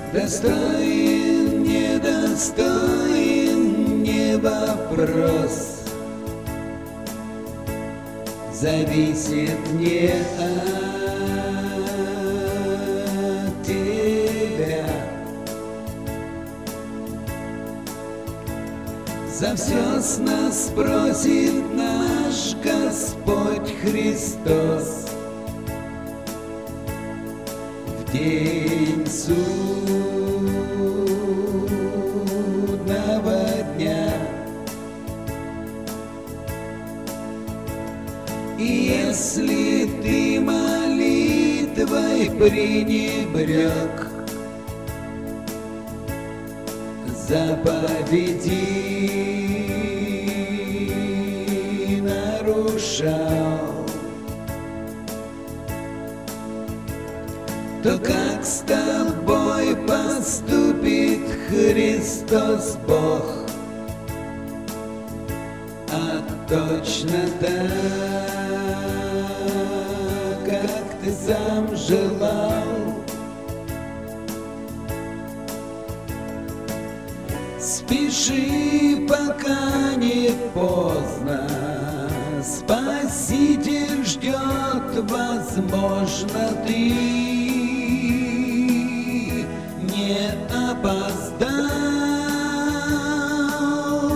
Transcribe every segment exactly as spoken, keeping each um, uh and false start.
Достоин, недостоин, не вопрос. Зависит не от тебя. За все с нас просит наш Господь Христос. В день судного дня. И если ты молитвой пренебрег заповеди нарушал, то как с тобой поступит Христос Бог? А точно так, как ты сам желал. Спеши, пока не поздно, Спаситель ждет, возможно, ты не опоздал.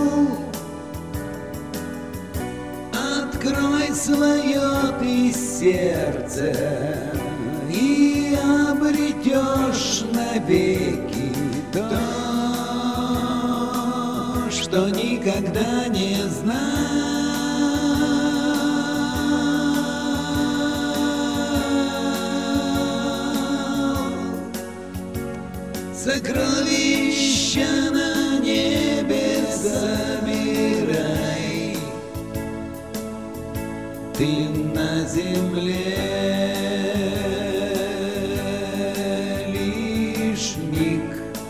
Открой свое ты сердце и обретешь навеки то, что никогда не знал. Сокровища на небе собирай, ты на земле лишь миг.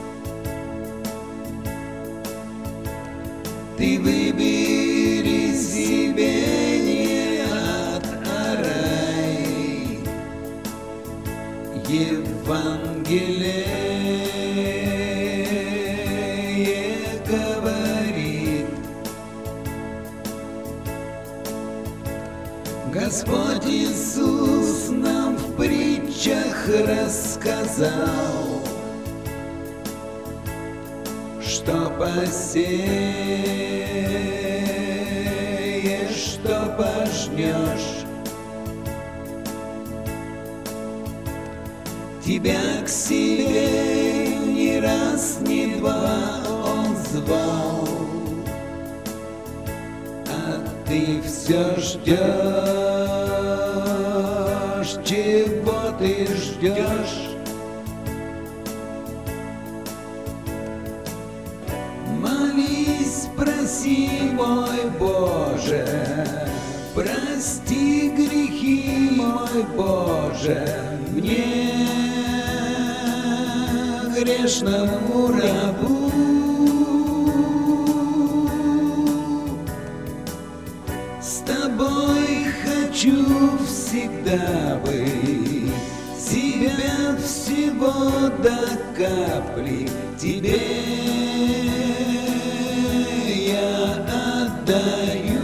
Ты выбери себе не ад, а рай. Евангелие говорит, Господь Иисус нам в притчах рассказал, что посеешь, что пожнешь. Тебя к себе ни раз, ни два Он звал, а ты все ждешь. Чего ты ждешь? Молись, проси, мой Боже, прости грехи, мой Боже, мне, грешному рабу. С тобой хочу всегда быть, себя всего до капли тебе я отдаю.